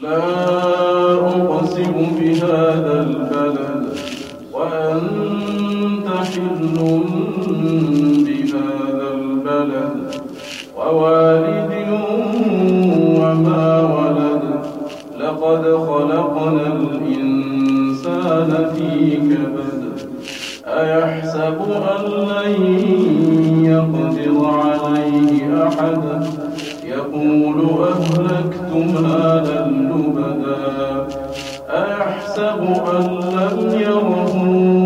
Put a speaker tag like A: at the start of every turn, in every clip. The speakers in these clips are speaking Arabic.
A: لا أقسم بهذا البلد وأنت حل بهذا البلد ووالد وما ولد لقد خلقنا الإنسان في كبد أيحسب أن لن يقدر عليه أحد يقول أهلكت مالا لبدا أيحسب أن لم يره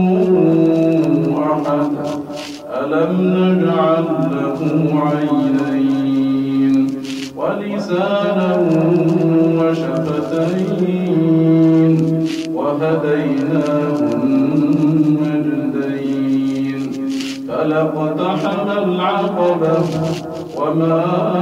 A: أحد ألم نجعل له عينين ولسانا وشفتين وهديناه النجدين فلاقتحم العقبة وما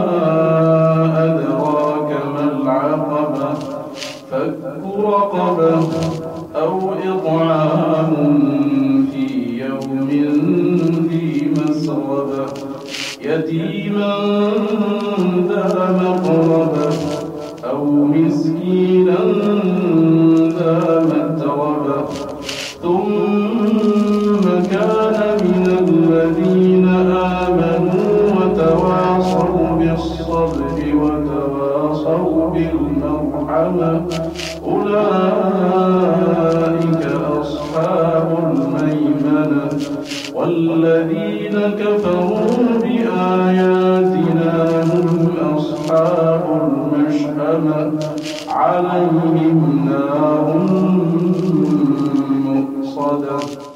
A: أدراك ما العقبة فك رقبة أو إطعام في يوم ذي مسغبة يتيما ذا مقربة أو مسكينا ذا متربة ثم كان من الذين آمنوا وتواصوا بالصبر وتواصوا بالمرحمة أولئك أصحاب الميمنة والذين كفروا بآياتنا هم أصحاب المشأمة عليهم نار مؤصدة